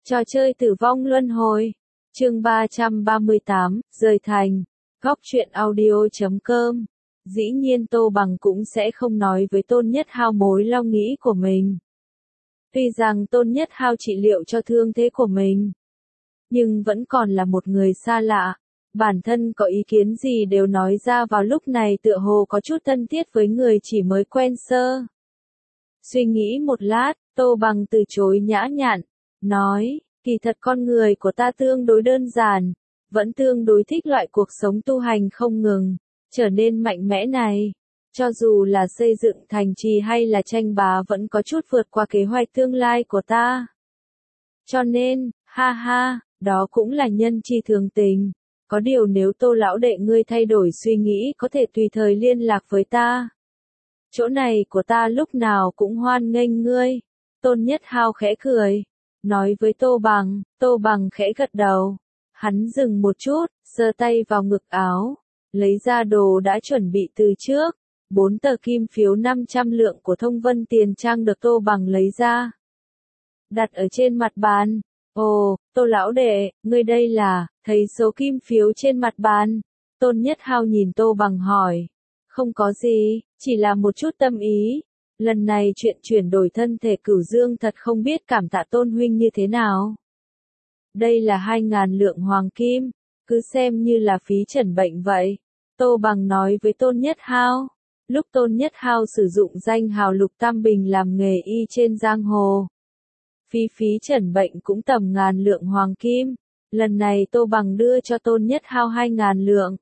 Trò chơi tử vong luân hồi. Chương 338, rời thành. Góc truyện audio.com. Dĩ nhiên Tô Bằng cũng sẽ không nói với Tôn Nhất Hao mối lo nghĩ của mình. Tuy rằng Tôn Nhất Hao trị liệu cho thương thế của mình, nhưng vẫn còn là một người xa lạ. Bản thân có ý kiến gì đều nói ra vào lúc này tựa hồ có chút thân thiết với người chỉ mới quen sơ. Suy nghĩ một lát, Tô Bằng từ chối nhã nhặn, nói, kỳ thật con người của ta tương đối đơn giản, vẫn tương đối thích loại cuộc sống tu hành không ngừng, trở nên mạnh mẽ này. Cho dù là xây dựng thành trì hay là tranh bá vẫn có chút vượt qua kế hoạch tương lai của ta. Cho nên, ha ha, đó cũng là nhân chi thường tình. Có điều nếu Tô lão đệ ngươi thay đổi suy nghĩ có thể tùy thời liên lạc với ta. Chỗ này của ta lúc nào cũng hoan nghênh ngươi. Tôn Nhất Hao khẽ cười, nói với Tô Bằng khẽ gật đầu. Hắn dừng một chút, giơ tay vào ngực áo, lấy ra đồ đã chuẩn bị từ trước. 4 tờ kim phiếu 500 lượng của Thông Vân Tiền Trang được Tô Bằng lấy ra, đặt ở trên mặt bàn. Ồ, Tô lão đệ, ngươi đây là, thấy số kim phiếu trên mặt bàn. Tôn Nhất Hao nhìn Tô Bằng hỏi. Không có gì, chỉ là một chút tâm ý. Lần này chuyện chuyển đổi thân thể Cửu Dương thật không biết cảm tạ Tôn huynh như thế nào. Đây là 2.000 lượng hoàng kim, cứ xem như là phí chẩn bệnh vậy. Tô Bằng nói với Tôn Nhất Hao. Lúc Tôn Nhất Hao sử dụng danh hào Lục Tam Bình làm nghề y trên giang hồ, phí chẩn bệnh cũng tầm 1.000 lượng hoàng kim. Lần này Tô Bằng đưa cho Tôn Nhất Hao 2.000 lượng.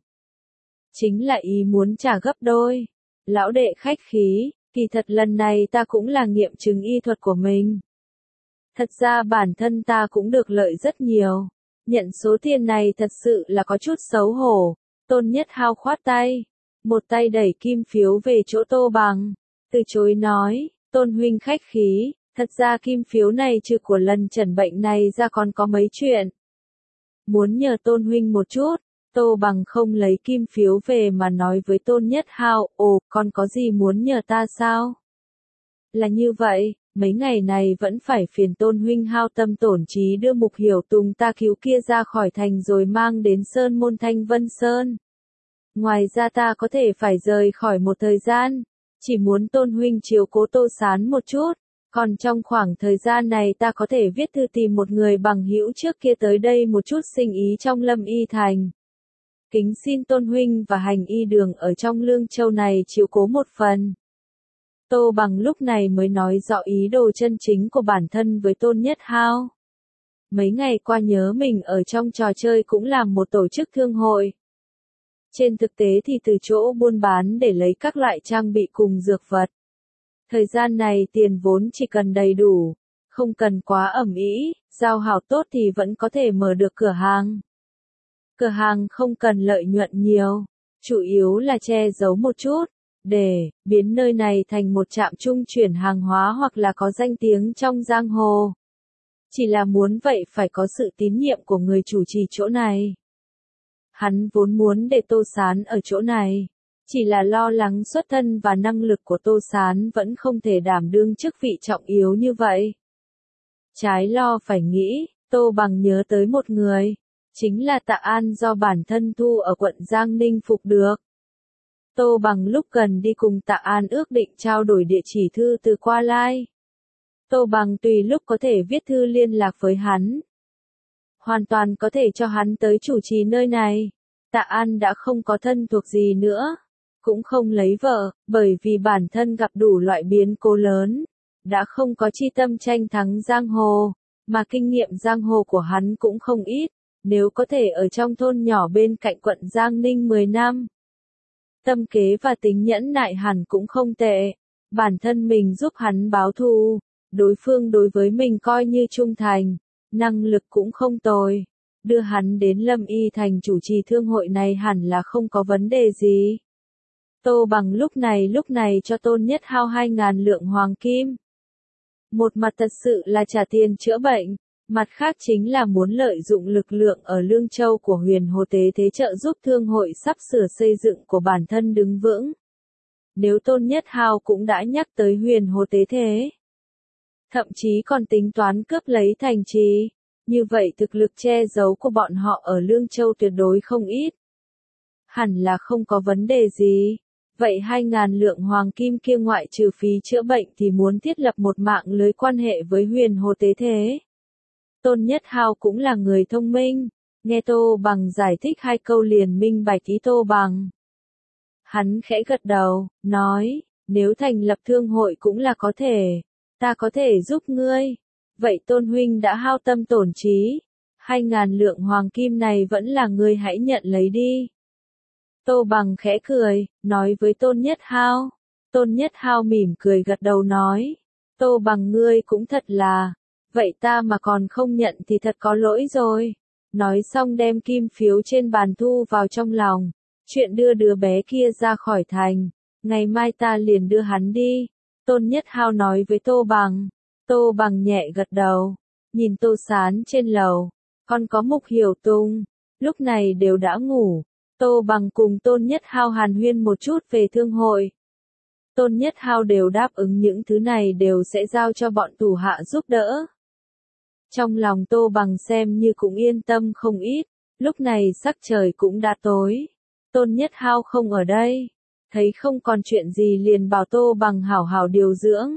Chính là ý muốn trả gấp đôi. Lão đệ khách khí, kỳ thật lần này ta cũng là nghiệm chứng y thuật của mình. Thật ra bản thân ta cũng được lợi rất nhiều. Nhận số tiền này thật sự là có chút xấu hổ. Tôn Nhất Hao khoát tay, một tay đẩy kim phiếu về chỗ Tô Bằng, từ chối nói, Tôn huynh khách khí, thật ra kim phiếu này trừ của lần chẩn bệnh này ra còn có mấy chuyện muốn nhờ Tôn huynh một chút. Tô Bằng không lấy kim phiếu về mà nói với Tôn Nhất Hao, ồ, còn có gì muốn nhờ ta sao? Là như vậy, mấy ngày này vẫn phải phiền Tôn huynh hao tâm tổn trí đưa Mục Hiểu Tùng ta cứu kia ra khỏi thành rồi mang đến Sơn Môn Thanh Vân Sơn. Ngoài ra ta có thể phải rời khỏi một thời gian, chỉ muốn Tôn huynh chiếu cố Tô Sán một chút. Còn trong khoảng thời gian này ta có thể viết thư tìm một người bằng hữu trước kia tới đây một chút sinh ý trong Lâm Y Thành. Kính xin Tôn huynh và hành y đường ở trong Lương Châu này chiếu cố một phần. Tô Bằng lúc này mới nói rõ ý đồ chân chính của bản thân với Tôn Nhất Hao. Mấy ngày qua nhớ mình ở trong trò chơi cũng làm một tổ chức thương hội. Trên thực tế thì từ chỗ buôn bán để lấy các loại trang bị cùng dược vật. Thời gian này tiền vốn chỉ cần đầy đủ, không cần quá ẩm ĩ, giao hảo tốt thì vẫn có thể mở được cửa hàng. Cửa hàng không cần lợi nhuận nhiều, chủ yếu là che giấu một chút, để biến nơi này thành một trạm trung chuyển hàng hóa hoặc là có danh tiếng trong giang hồ. Chỉ là muốn vậy phải có sự tín nhiệm của người chủ trì chỗ này. Hắn vốn muốn để Tô Sán ở chỗ này, chỉ là lo lắng xuất thân và năng lực của Tô Sán vẫn không thể đảm đương chức vị trọng yếu như vậy. Trái lo phải nghĩ, Tô Bằng nhớ tới một người, chính là Tạ An do bản thân thu ở quận Giang Ninh phục được. Tô Bằng lúc gần đi cùng Tạ An ước định trao đổi địa chỉ thư từ qua lai. Tô Bằng tùy lúc có thể viết thư liên lạc với hắn. Hoàn toàn có thể cho hắn tới chủ trì nơi này. Tạ An đã không có thân thuộc gì nữa, cũng không lấy vợ, bởi vì bản thân gặp đủ loại biến cố lớn, đã không có chi tâm tranh thắng giang hồ, mà kinh nghiệm giang hồ của hắn cũng không ít, nếu có thể ở trong thôn nhỏ bên cạnh quận Giang Ninh 10 năm. Tâm kế và tính nhẫn nại hẳn cũng không tệ, bản thân mình giúp hắn báo thù, đối phương đối với mình coi như trung thành, năng lực cũng không tồi. Đưa hắn đến Lâm Y Thành chủ trì thương hội này hẳn là không có vấn đề gì. Tô Bằng lúc này cho Tôn Nhất Hao 2.000 lượng hoàng kim. Một mặt thật sự là trả tiền chữa bệnh, mặt khác chính là muốn lợi dụng lực lượng ở Lương Châu của Huyền Hồ Tế Thế trợ giúp thương hội sắp sửa xây dựng của bản thân đứng vững. Nếu Tôn Nhất Hao cũng đã nhắc tới Huyền Hồ Tế Thế, thậm chí còn tính toán cướp lấy thành trì, Như vậy thực lực che giấu của bọn họ ở Lương Châu tuyệt đối không ít. Hẳn là không có vấn đề gì. Vậy 2.000 lượng hoàng kim kia ngoại trừ phí chữa bệnh thì muốn thiết lập một mạng lưới quan hệ với Huyền Hồ Tế Thế. Tôn Nhất Hao cũng là người thông minh, nghe Tô Bằng giải thích 2 câu liền minh bạch ý Tô Bằng. Hắn khẽ gật đầu, nói, nếu thành lập thương hội cũng là có thể, ta có thể giúp ngươi. Vậy Tôn huynh đã hao tâm tổn trí, 2.000 lượng hoàng kim này vẫn là ngươi hãy nhận lấy đi. Tô Bằng khẽ cười, nói với Tôn Nhất Hao. Tôn Nhất Hao mỉm cười gật đầu nói, Tô Bằng ngươi cũng thật là, vậy ta mà còn không nhận thì thật có lỗi rồi. Nói xong đem kim phiếu trên bàn thu vào trong lòng, chuyện đưa đứa bé kia ra khỏi thành, ngày mai ta liền đưa hắn đi. Tôn Nhất Hao nói với Tô Bằng. Tô Bằng nhẹ gật đầu, nhìn Tô Sán trên lầu, còn có Mục Hiểu Tung, lúc này đều đã ngủ. Tô Bằng cùng Tôn Nhất Hao hàn huyên một chút về thương hội. Tôn Nhất Hao đều đáp ứng những thứ này đều sẽ giao cho bọn thủ hạ giúp đỡ. Trong lòng Tô Bằng xem như cũng yên tâm không ít, lúc này sắc trời cũng đã tối. Tôn Nhất Hao không ở đây, thấy không còn chuyện gì liền bảo Tô Bằng hảo hảo điều dưỡng.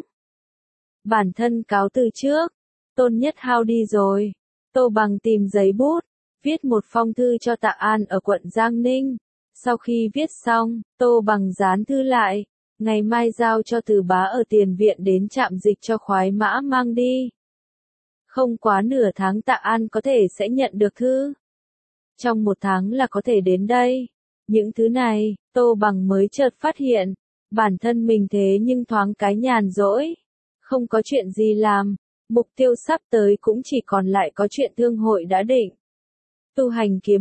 Bản thân cáo từ trước, Tôn Nhất Hao đi rồi, Tô Bằng tìm giấy bút, viết một phong thư cho Tạ An ở quận Giang Ninh. Sau khi viết xong, Tô Bằng dán thư lại, ngày mai giao cho Từ Bá ở tiền viện đến trạm dịch cho khoái mã mang đi. Không quá nửa tháng Tạ An có thể sẽ nhận được thư. Trong 1 tháng là có thể đến đây. Những thứ này, Tô Bằng mới chợt phát hiện, bản thân mình thế nhưng thoáng cái nhàn rỗi. Không có chuyện gì làm, mục tiêu sắp tới cũng chỉ còn lại có chuyện thương hội đã định. Tu hành kiếm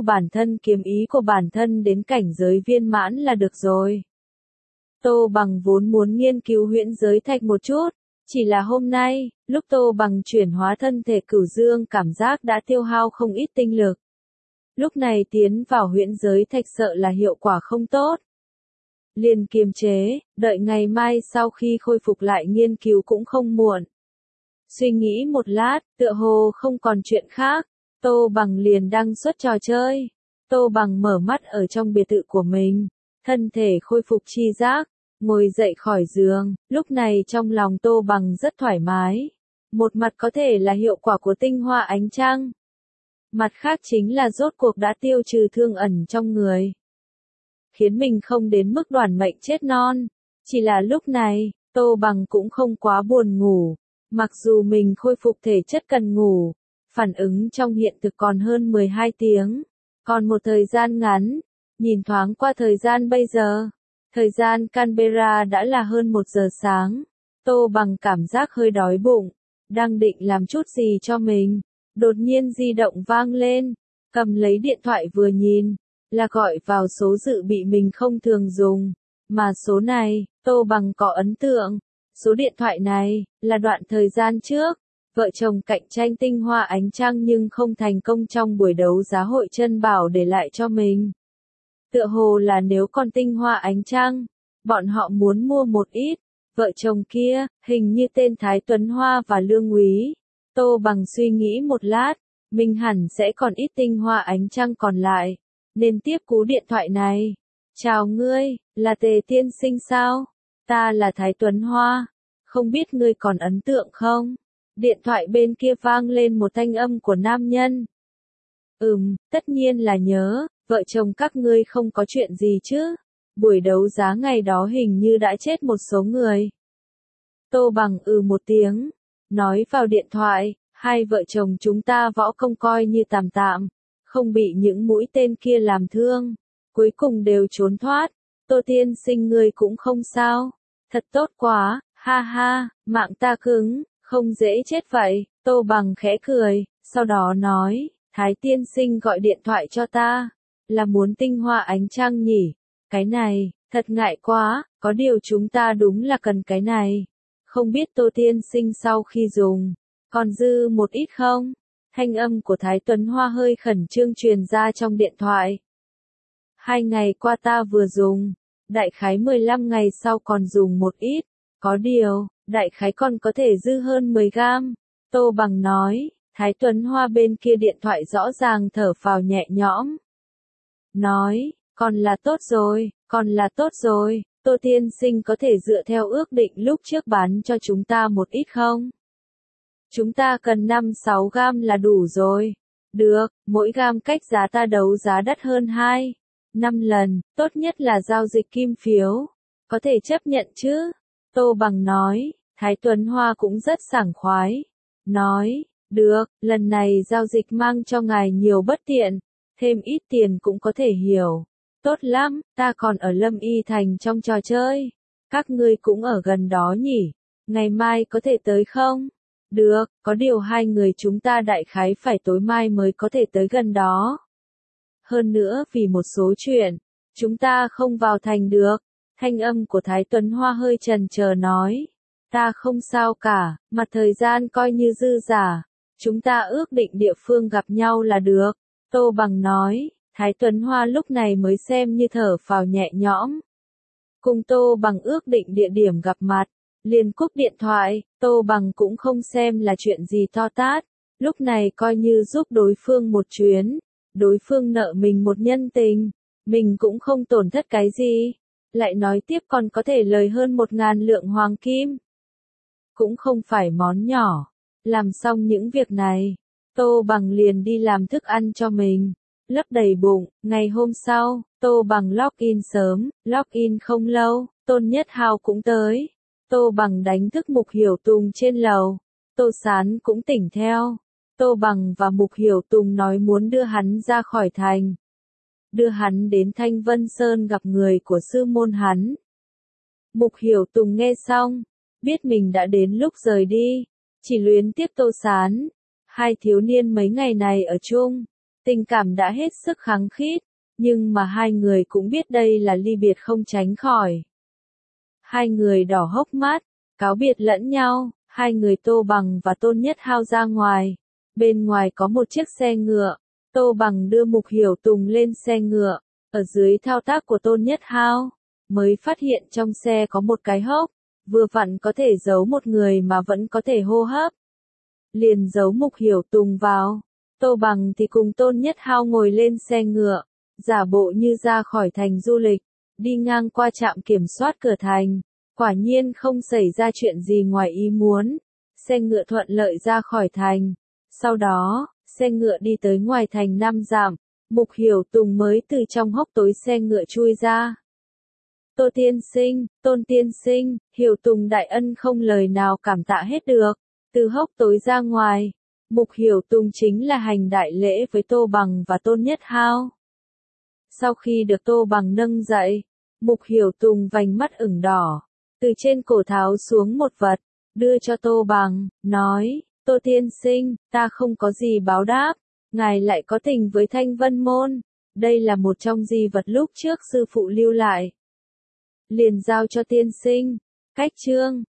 ý của bản thân đến cảnh giới viên mãn là được rồi. Tô Bằng vốn muốn nghiên cứu huyễn giới thạch một chút, chỉ là hôm nay, lúc Tô Bằng chuyển hóa thân thể Cửu Dương cảm giác đã tiêu hao không ít tinh lực. Lúc này tiến vào huyễn giới thạch sợ là hiệu quả không tốt. Liền kiềm chế, đợi ngày mai sau khi khôi phục lại nghiên cứu cũng không muộn. Suy nghĩ một lát, tựa hồ không còn chuyện khác, Tô Bằng liền đăng xuất trò chơi. Tô Bằng mở mắt ở trong biệt thự của mình, thân thể khôi phục chi giác, ngồi dậy khỏi giường, lúc này trong lòng Tô Bằng rất thoải mái. Một mặt có thể là hiệu quả của tinh hoa ánh trăng. Mặt khác chính là rốt cuộc đã tiêu trừ thương ẩn trong người. Khiến mình không đến mức đoản mệnh chết non. Chỉ là lúc này, Tô Bằng cũng không quá buồn ngủ. Mặc dù mình khôi phục thể chất cần ngủ, phản ứng trong hiện thực còn hơn 12 tiếng. Còn một thời gian ngắn, nhìn thoáng qua thời gian bây giờ. Thời gian Canberra đã là hơn 1 giờ sáng. Tô Bằng cảm giác hơi đói bụng, đang định làm chút gì cho mình. Đột nhiên di động vang lên, cầm lấy điện thoại vừa nhìn, là gọi vào số dự bị mình không thường dùng. Mà số này, Tô Bằng có ấn tượng. Số điện thoại này, là đoạn thời gian trước, vợ chồng cạnh tranh tinh hoa ánh trăng nhưng không thành công trong buổi đấu giá hội chân bảo để lại cho mình. Tựa hồ là nếu còn tinh hoa ánh trăng, bọn họ muốn mua một ít. Vợ chồng kia, hình như tên Thái Tuấn Hoa và Lương Úy. Tô Bằng suy nghĩ một lát, mình hẳn sẽ còn ít tinh hoa ánh trăng còn lại, nên tiếp cú điện thoại này. Chào ngươi, là Tề tiên sinh sao? Ta là Thái Tuấn Hoa, không biết ngươi còn ấn tượng không? Điện thoại bên kia vang lên một thanh âm của nam nhân. Tất nhiên là nhớ, vợ chồng các ngươi không có chuyện gì chứ? Buổi đấu giá ngày đó hình như đã chết một số người. Tô Bằng một tiếng, nói vào điện thoại, hai vợ chồng chúng ta võ công coi như tạm tạm, không bị những mũi tên kia làm thương, cuối cùng đều trốn thoát. Tô tiên sinh ngươi cũng không sao, thật tốt quá, ha ha, mạng ta cứng, không dễ chết vậy. Tô Bằng khẽ cười, sau đó nói, Thái tiên sinh gọi điện thoại cho ta, là muốn tinh hoa ánh trăng nhỉ? Cái này, thật ngại quá, có điều chúng ta đúng là cần cái này. Không biết Tô tiên sinh sau khi dùng, còn dư một ít không? Thanh âm của Thái Tuấn Hoa hơi khẩn trương truyền ra trong điện thoại. 2 ngày qua ta vừa dùng, đại khái 15 ngày sau còn dùng một ít, có điều, đại khái còn có thể dư hơn 10 gam. Tô Bằng nói, Thái Tuấn Hoa bên kia điện thoại rõ ràng thở phào nhẹ nhõm. Nói, còn là tốt rồi, còn là tốt rồi, Tô tiên sinh có thể dựa theo ước định lúc trước bán cho chúng ta một ít không? Chúng ta cần 5-6 gam là đủ rồi. Được, mỗi gam cách giá ta đấu giá đắt hơn 2-5 lần, tốt nhất là giao dịch kim phiếu. Có thể chấp nhận chứ? Tô Bằng nói, Thái Tuấn Hoa cũng rất sảng khoái. Nói, được, lần này giao dịch mang cho ngài nhiều bất tiện, thêm ít tiền cũng có thể hiểu. Tốt lắm, ta còn ở Lâm Y Thành trong trò chơi. Các ngươi cũng ở gần đó nhỉ? Ngày mai có thể tới không? Được, có điều hai người chúng ta đại khái phải tối mai mới có thể tới gần đó. Hơn nữa vì một số chuyện, chúng ta không vào thành được. Thanh âm của Thái Tuấn Hoa hơi chần chờ nói. Ta không sao cả, mặt thời gian coi như dư giả. Chúng ta ước định địa phương gặp nhau là được. Tô Bằng nói, Thái Tuấn Hoa lúc này mới xem như thở phào nhẹ nhõm. Cùng Tô Bằng ước định địa điểm gặp mặt. Liền cúp điện thoại, Tô Bằng cũng không xem là chuyện gì to tát. Lúc này coi như giúp đối phương một chuyến. Đối phương nợ mình một nhân tình. Mình cũng không tổn thất cái gì. Lại nói tiếp còn có thể lời hơn 1.000 lượng hoàng kim. Cũng không phải món nhỏ. Làm xong những việc này, Tô Bằng liền đi làm thức ăn cho mình. Lấp đầy bụng, ngày hôm sau, Tô Bằng login sớm, login không lâu, Tôn Nhất Hào cũng tới. Tô Bằng đánh thức Mục Hiểu Tùng trên lầu. Tô Sán cũng tỉnh theo. Tô Bằng và Mục Hiểu Tùng nói muốn đưa hắn ra khỏi thành. Đưa hắn đến Thanh Vân Sơn gặp người của sư môn hắn. Mục Hiểu Tùng nghe xong, biết mình đã đến lúc rời đi. Chỉ luyến tiếc Tô Sán. Hai thiếu niên mấy ngày này ở chung, tình cảm đã hết sức khăng khít. Nhưng mà hai người cũng biết đây là ly biệt không tránh khỏi. Hai người đỏ hốc mắt, cáo biệt lẫn nhau, hai người Tô Bằng và Tôn Nhất Hao ra ngoài. Bên ngoài có một chiếc xe ngựa, Tô Bằng đưa Mục Hiểu Tùng lên xe ngựa, ở dưới thao tác của Tôn Nhất Hao, mới phát hiện trong xe có một cái hốc, vừa vặn có thể giấu một người mà vẫn có thể hô hấp. Liền giấu Mục Hiểu Tùng vào, Tô Bằng thì cùng Tôn Nhất Hao ngồi lên xe ngựa, giả bộ như ra khỏi thành du lịch. Đi ngang qua trạm kiểm soát cửa thành, quả nhiên không xảy ra chuyện gì ngoài ý muốn. Xe ngựa thuận lợi ra khỏi thành. Sau đó, xe ngựa đi tới ngoài thành 5 dặm, Mục Hiểu Tùng mới từ trong hốc tối xe ngựa chui ra. Tô tiên sinh, Tôn tiên sinh, Hiểu Tùng đại ân không lời nào cảm tạ hết được. Từ hốc tối ra ngoài, Mục Hiểu Tùng chính là hành đại lễ với Tô Bằng và Tôn Nhất Hao. Sau khi được Tô Bằng nâng dậy, Mục Hiểu Tùng vành mắt ửng đỏ, từ trên cổ tháo xuống một vật, đưa cho Tô Bằng, nói, Tô tiên sinh, ta không có gì báo đáp, ngài lại có tình với Thanh Vân Môn, đây là một trong di vật lúc trước sư phụ lưu lại. Liền giao cho tiên sinh, cách chương.